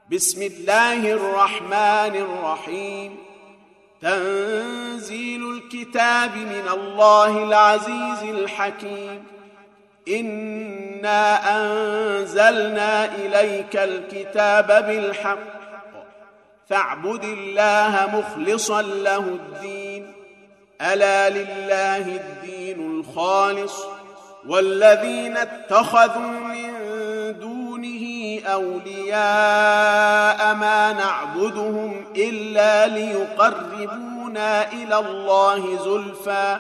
بسم الله الرحمن الرحيم. تنزيل الكتاب من الله العزيز الحكيم. إنا أنزلنا إليك الكتاب بالحق فاعبد الله مخلصا له الدين. ألا لله الدين الخالص والذين اتخذوا من دونه أولياء ما نعبدهم إلا ليقربونا إلى الله زلفى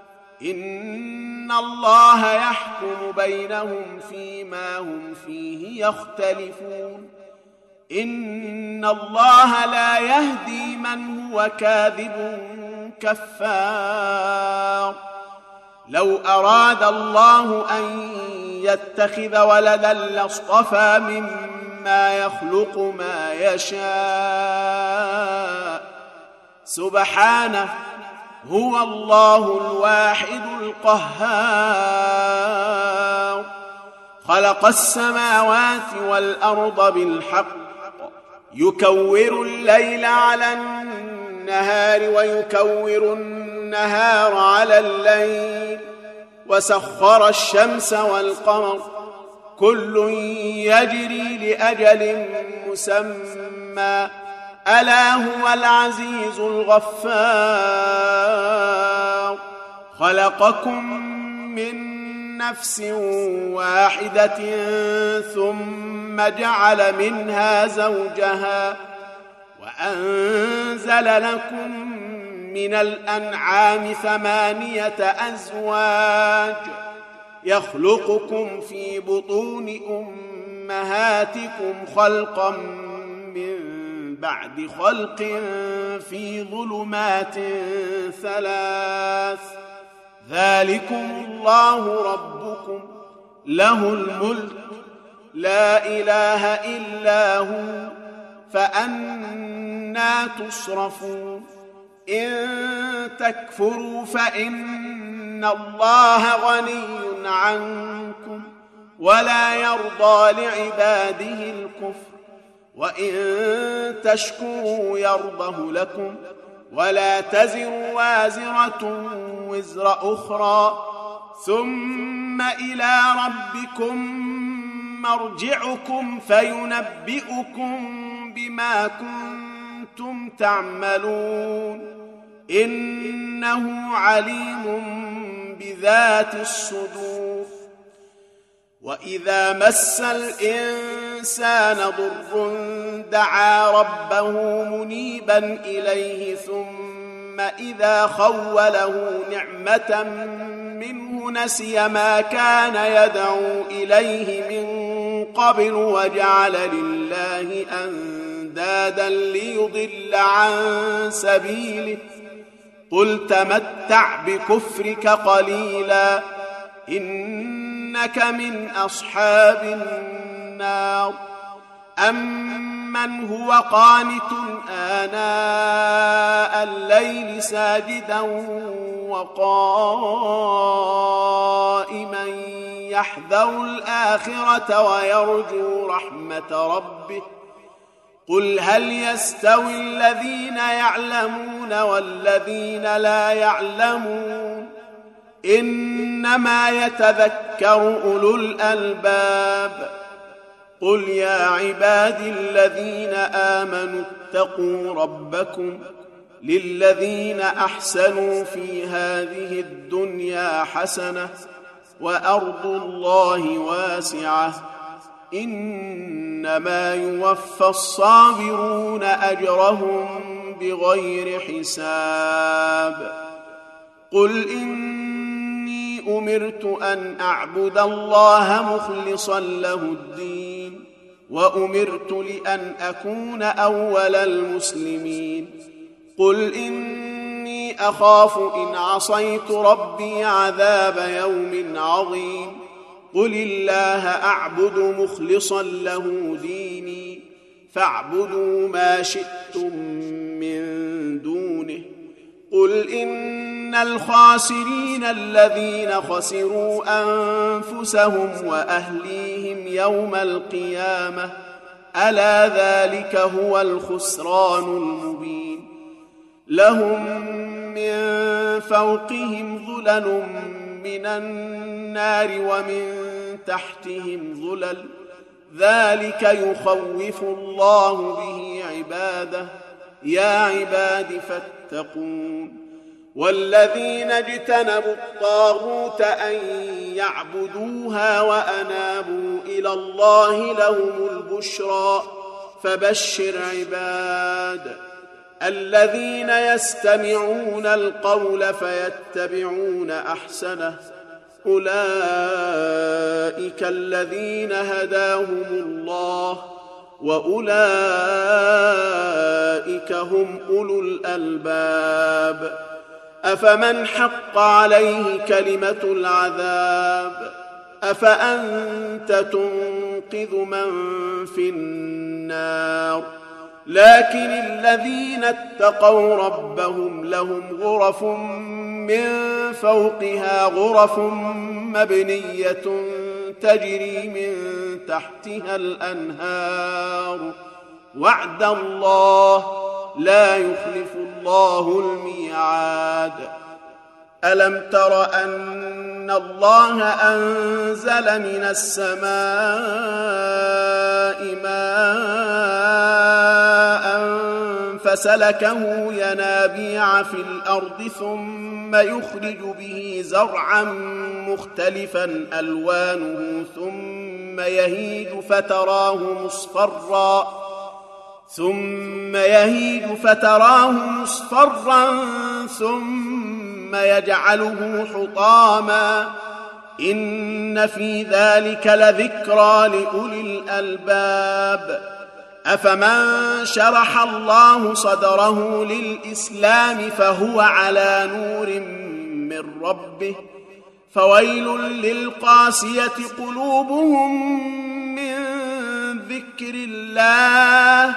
إن الله يحكم بينهم فيما هم فيه يختلفون. إن الله لا يهدي من هو كاذب كفار. لو أراد الله أن يتخذ ولدا لاصطفى مما يخلق ما يشاء سبحانه هو الله الواحد القهار. خلق السماوات والأرض بالحق يكور الليل على النهار ويكور النهار على الليل وسخر الشمس والقمر كل يجري لأجل مسمى ألا هو العزيز الغفار. خلقكم من نفس واحدة ثم جعل منها زوجها وأنزل لكم من الأنعام 8 أزواج يخلقكم في بطون أمهاتكم خلقا من بعد خلق في ظلمات 3 ذلكم الله ربكم له الملك لا إله إلا هو فأنى تصرفون. إن تكفروا فإن الله غني عنكم ولا يرضى لعباده الكفر وإن تشكروا يرضه لكم ولا تزر وازرة وزر أخرى ثم إلى ربكم مرجعكم فينبئكم بما كنتم تعملون إنه عليم بذات الصدور. وإذا مس الإنسان ضر دعا ربه منيبا إليه ثم إذا خوله نعمة منه نسي ما كان يدعو إليه من قبل وجعل لله أندادا ليضل عن سبيله قل تمتع بكفرك قليلا إنك من أصحاب النار. أمن هو قانت آناء الليل ساجدا وقائما يحذر الآخرة ويرجو رحمة ربه قل هل يستوي الذين يعلمون والذين لا يعلمون إنما يتذكر أولو الألباب. قل يا عبادي الذين آمنوا اتقوا ربكم للذين أحسنوا في هذه الدنيا حسنة وأرض الله واسعة إنما يوفى الصابرون أجرهم بغير حساب. قل إني أمرت أن أعبد الله مخلصا له الدين وأمرت لأن أكون أول المسلمين. قل إني أخاف إن عصيت ربي عذاب يوم عظيم. قل الله أعبد مخلصا له ديني فاعبدوا ما شئتم من دونه. قل إن الخاسرين الذين خسروا أنفسهم وأهليهم يوم القيامة ألا ذلك هو الخسران المبين لهم من فوقهم ظلل من النار ومن تحتهم ظلل ذلك يخوف الله به عباده يا عباد فاتقون والذين اجتنبوا الطاغوت أن يعبدوها وأنابوا إلى الله لهم البشرى فبشر عباد الذين يستمعون القول فيتبعون أحسنه أولئك الذين هداهم الله وأولئك هم أولو الألباب أفمن حق عليه كلمة العذاب أفأنت تنقذ من في النار لكن الذين اتقوا ربهم لهم غرف من فوقها غرف مبنية تجري من تحتها الأنهار وعد الله لا يخلف الله الميعاد ألم تر أن الله أنزل من السماء ماء فسلكه ينابيع في الأرض ثم يخرج به زرعا مختلفا ألوانه ثم يهيج فتراه مصفرا ثم يجعله حطاما إن في ذلك لذكرى لأولي الألباب أفمن شرح الله صدره للإسلام فهو على نور من ربه فويل للقاسية قلوبهم من ذكر الله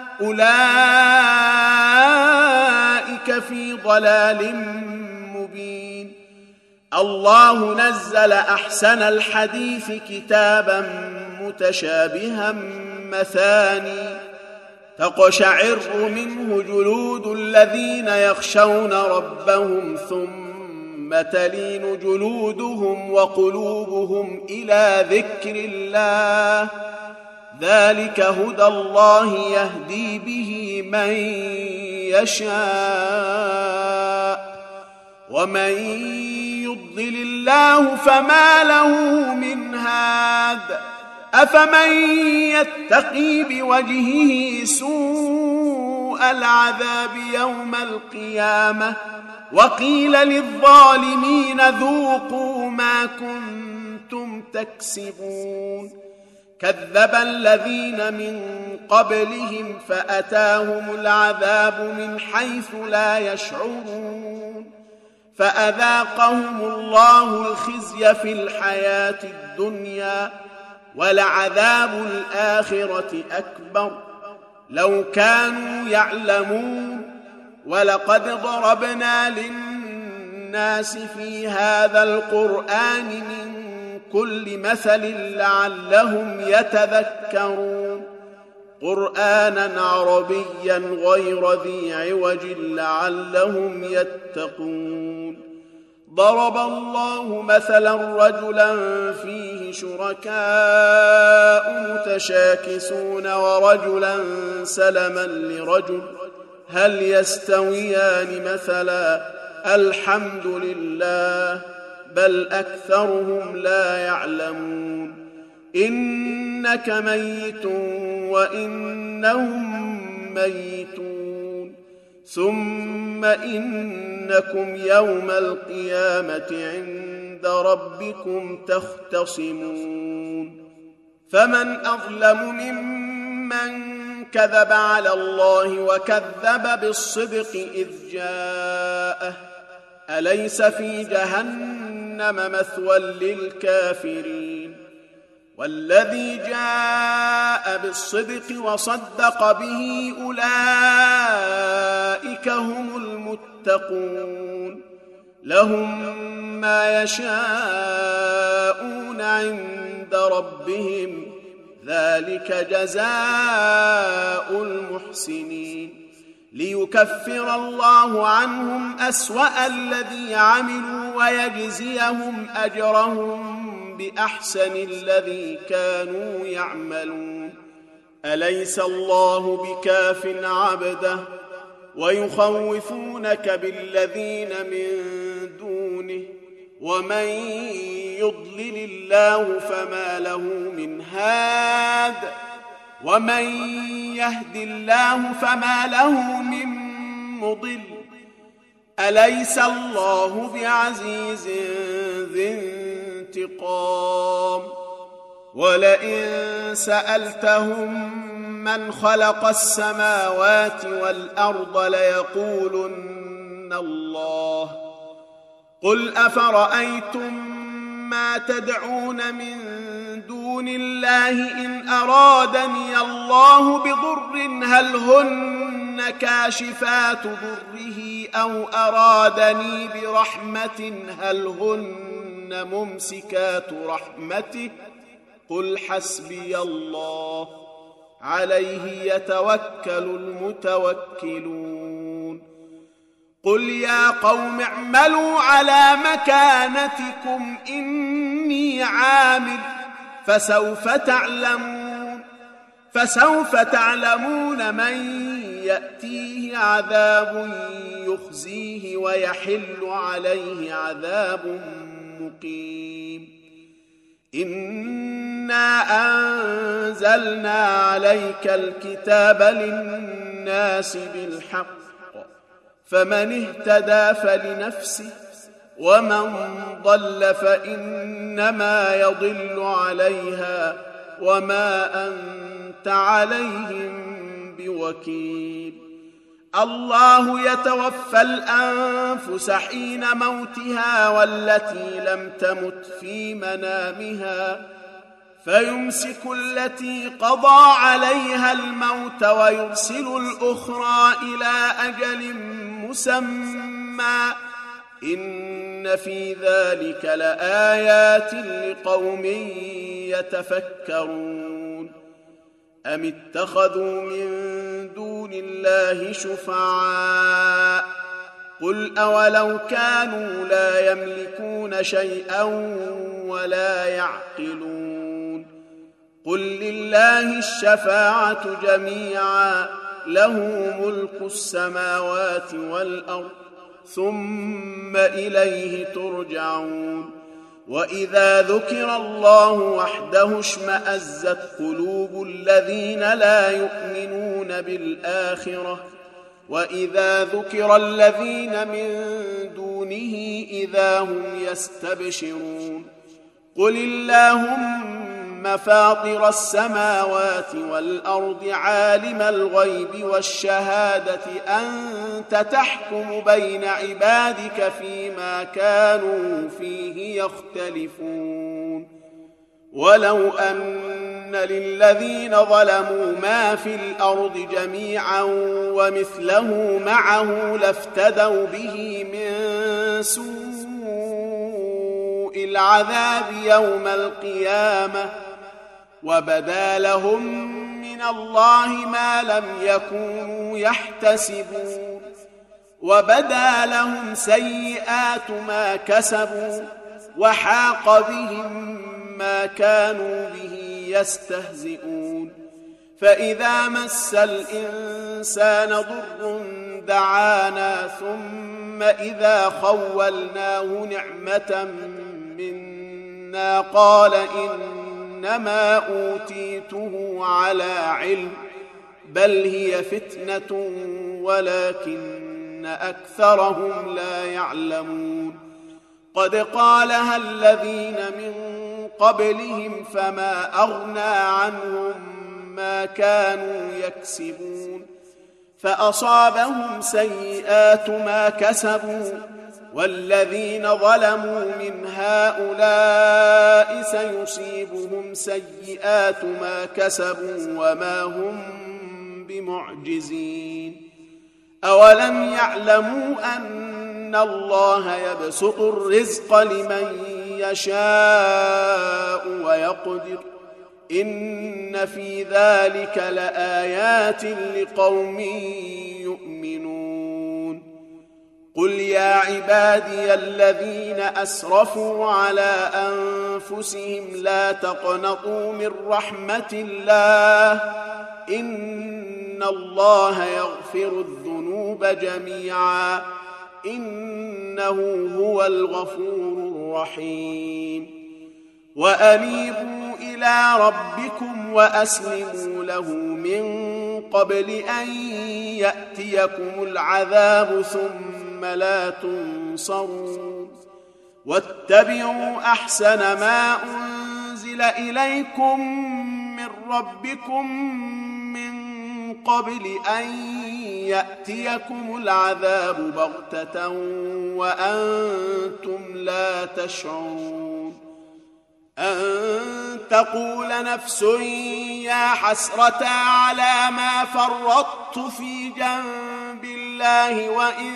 أولئك في ضلال مبين الله نزل أحسن الحديث كتابا متشابها مثاني تقشعر منه جلود الذين يخشون ربهم ثم تلين جلودهم وقلوبهم إلى ذكر الله ذلك هدى الله يهدي به من يشاء ومن يضلل الله فما له من هاد أفمن يتقي بوجهه سوء العذاب يوم القيامة وقيل للظالمين ذوقوا ما كنتم تكسبون كذب الذين من قبلهم فأتاهم العذاب من حيث لا يشعرون فأذاقهم الله الخزي في الحياة الدنيا ولعذاب الآخرة أكبر لو كانوا يعلمون ولقد ضربنا للناس في هذا القرآن من كل مثل لعلهم يتذكرون قرآنا عربيا غير ذي عوج لعلهم يتقون ضرب الله مثلا رجلا فيه شركاء متشاكسون ورجلا سلما لرجل هل يستويان مثلا الحمد لله بل أكثرهم لا يعلمون إنك ميت وإنهم ميتون ثم إنكم يوم القيامة عند ربكم تختصمون فمن أظلم ممن كذب على الله وكذب بالصدق إذ جاءه أليس في جهنم مثوى للكافرين والذي جاء بالصدق وصدق به أولئك هم المتقون لهم ما يشاءون عند ربهم ذلك جزاء المحسنين ليكفر الله عنهم أسوأ الذي عملوا ويجزيهم أجرهم بأحسن الذي كانوا يعملون أليس الله بكاف عبده ويخوفونك بالذين من دونه ومن يضلل الله فما له من هاد ومن يهد الله فما له من مضل أليس الله بعزيز ذي انتقام ولئن سألتهم من خلق السماوات والأرض ليقولن الله قل أفرأيتم ما تدعون من دون الله إن أرادني الله بضر هل هن كاشفات ضره أو أرادني برحمة هل هن ممسكات رحمته قل حسبي الله عليه يتوكل المتوكلون قل يا قوم اعملوا على مكانتكم إني عامل فسوف تعلمون من يأتيه عذاب يخزيه ويحل عليه عذاب مقيم إنا أنزلنا عليك الكتاب للناس بالحق فمن اهتدى فلنفسه ومن ضل فإنما يضل عليها وما أنت عليهم بوكيل الله يتوفى الأنفس حين موتها والتي لم تمت في منامها فيمسك التي قضى عليها الموت ويرسل الأخرى إلى أجل مسمى إن في ذلك لآيات لقوم يتفكرون أم اتخذوا من دون الله شفعاء قل أولو كانوا لا يملكون شيئا ولا يعقلون قل لله الشفاعة جميعا له ملك السماوات والأرض ثم إليه ترجعون وإذا ذكر الله وحده اشمأزت قلوب الذين لا يؤمنون بالآخرة وإذا ذكر الذين من دونه إذا هم يستبشرون قل اللهم فاطر السماوات والأرض عالم الغيب والشهادة أنت تحكم بين عبادك فيما كانوا فيه يختلفون ولو أن للذين ظلموا ما في الأرض جميعا ومثله معه لافتدوا به من سوء العذاب يوم القيامة وبدا لهم من الله ما لم يكونوا يحتسبون وبدا لهم سيئات ما كسبوا وحاق بهم ما كانوا به يستهزئون فإذا مس الإنسان ضر دعانا ثم إذا خولناه نعمة منا قال إنما أوتيته على علم بل هي فتنة ولكن أكثرهم لا يعلمون قد قالها الذين من قبلهم فما أغنى عنهم ما كانوا يكسبون فأصابهم سيئات ما كسبوا والذين ظلموا من هؤلاء سيصيبهم سيئات ما كسبوا وما هم بمعجزين أولم يعلموا أن الله يبسط الرزق لمن يشاء ويقدر إن في ذلك لآيات لقوم يؤمنون قل يا عبادي الذين أسرفوا على أنفسهم لا تقنطوا من رحمة الله إن الله يغفر الذنوب جميعا إنه هو الغفور الرحيم وأنيبوا إلى ربكم وأسلموا له من قبل أن يأتيكم العذاب ثم لا تنصرون واتبعوا أحسن ما أنزل إليكم من ربكم من قبل أن يأتيكم العذاب بغتة وأنتم لا تشعرون أن تقول نفس يا حسرة على ما فرطت في جنب الله وإن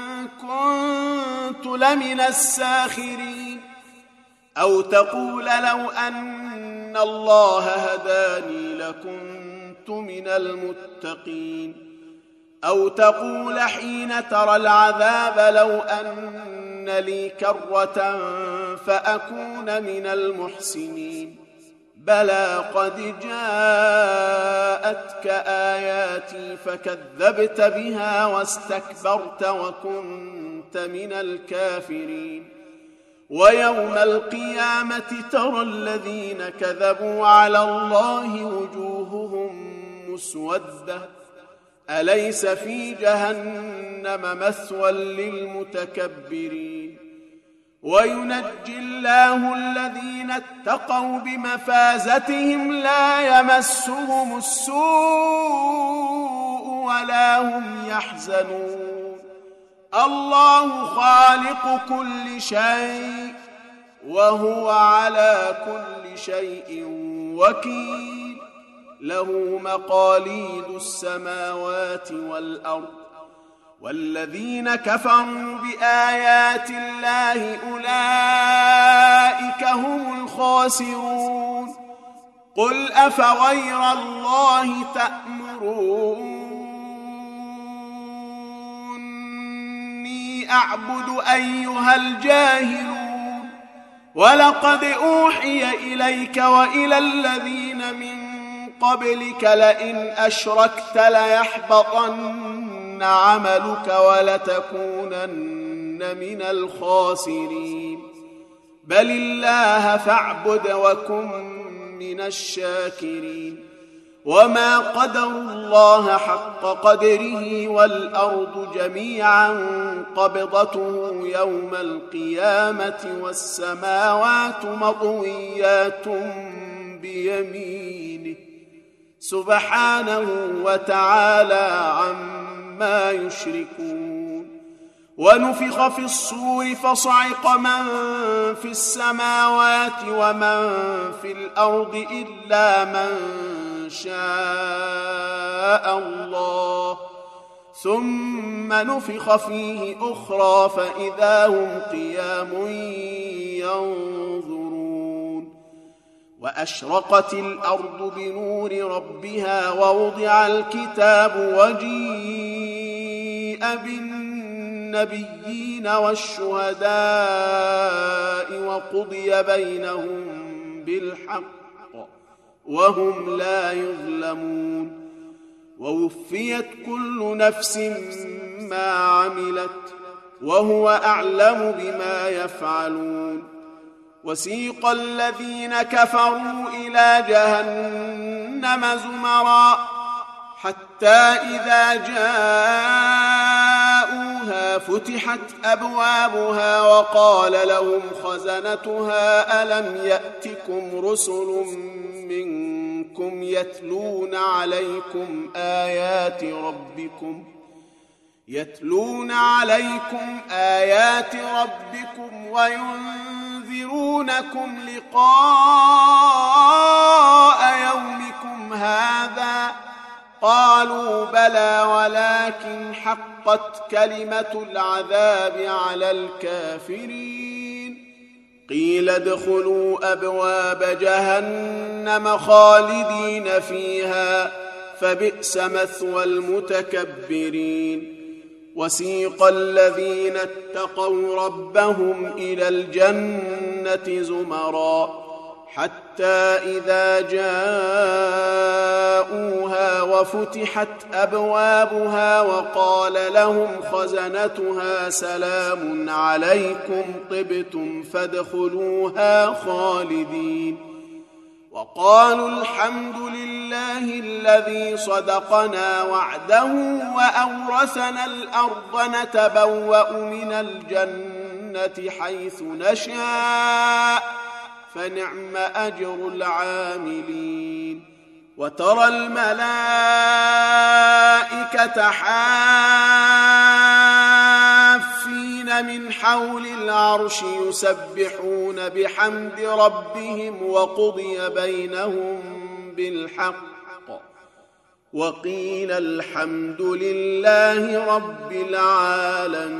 كنت لمن الساخرين أو تقول لو أن الله هداني لكنت من المتقين أو تقول حين ترى العذاب لو أن لي كرة فأكون من المحسنين بلى قد جاءتك آياتي فكذبت بها واستكبرت وكنت من الكافرين ويوم القيامة ترى الذين كذبوا على الله وجوههم مسودة أليس في جهنم مثوى للمتكبرين وينجي الله الذين اتقوا بمفازتهم لا يمسهم السوء ولا هم يحزنون الله خالق كل شيء وهو على كل شيء وكيل له مقاليد السماوات والأرض والذين كفروا بآيات الله أولئك هم الخاسرون قل أفغير الله تأمروني أعبد أيها الجاهلون ولقد أوحي إليك وإلى الذين من قبلك لئن أشركت ليحبطن عملك ولتكونن من الخاسرين بل الله فاعبد وكن من الشاكرين وما قدروا الله حق قدره والأرض جميعا قبضته يوم القيامة والسماوات مطويات بيمينه سبحانه وتعالى عما يشركون ونفخ في الصور فصعق من في السماوات ومن في الأرض إلا من شاء الله ثم نفخ فيه أخرى فإذا هم قيام ينظرون وأشرقت الأرض بنور ربها ووضع الكتاب وجيء بالنبيين والشهداء وقضي بينهم بالحق وهم لا يظلمون ووفيت كل نفس ما عملت وهو أعلم بما يفعلون وسيق الذين كفروا إلى جهنم زمرا حتى إذا جاءوها فتحت أبوابها وقال لهم خزنتها ألم يأتكم رسل منكم يتلون عليكم آيات ربكم وينذرونكم لقاء يومكم هذا قالوا بلى ولكن حقت كلمة العذاب على الكافرين قيل ادخلوا أبواب جهنم خالدين فيها فبئس مثوى المتكبرين وسيق الذين اتقوا ربهم إلى الجنة زمرا حتى إذا جاءوها وفتحت أبوابها وقال لهم خزنتها سلام عليكم طبتم فادخلوها خالدين وقالوا الحمد لله الذي صدقنا وعده وأورثنا الأرض نتبوأ من الجنة حيث نشاء فنعم أجر العاملين وترى الملائكة حافين من حول العرش يسبحون بحمد ربهم وقضي بينهم بالحق وقيل الحمد لله رب العالمين.